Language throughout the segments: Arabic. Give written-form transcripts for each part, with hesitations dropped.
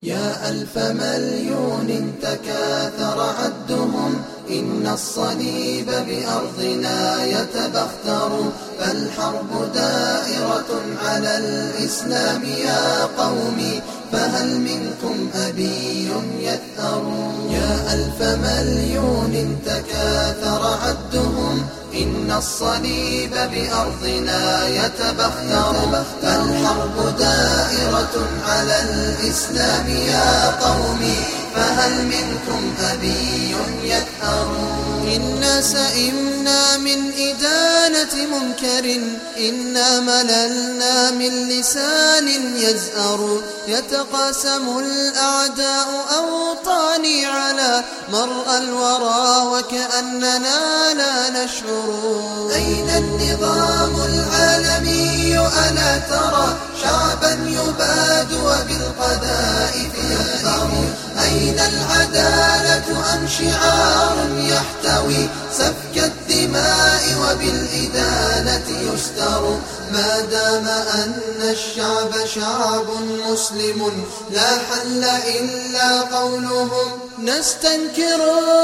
يا ألف مليون تكاثر عدهم، إن الصليب بأرضنا يتبختر، فالحرب دائرة على الإسلام يا قومي، فهل منكم أبي يثأر؟ يا ألف مليون تكاثر عدهم، إن الصليب بأرضنا يتبختر، فالحرب دائرة على الإسلام يا قومي، فهل منكم أبي يثأر؟ إنا سئمنا من إدانة منكر، إنا مللنا من لسان يزأر، يتقاسم الأعداء أوطاني على مرأى الورى وكأننا لا نشعر. أين النظام العالمي ألا ترى شعبا يباد وبالقذائف يكفر؟ أين العدالة أم شعار يحتوي سفك الدماء وبالإدانة يستر؟ ما دام أن الشعب شعب مسلم لا حل إلا قولهم نستنكر.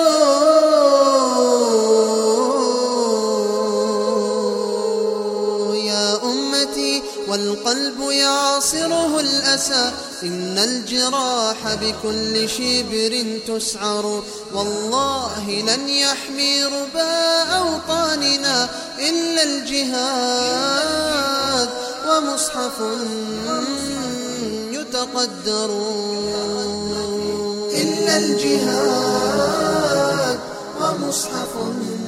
يا أمتي والقلب يعاصره الأسى، إن الجراح بكل شبر تسعر، والله لن يحمي ربا أوطاننا إلا الجهاد ومصحف يتقدر. إلا الجهاد ومصحف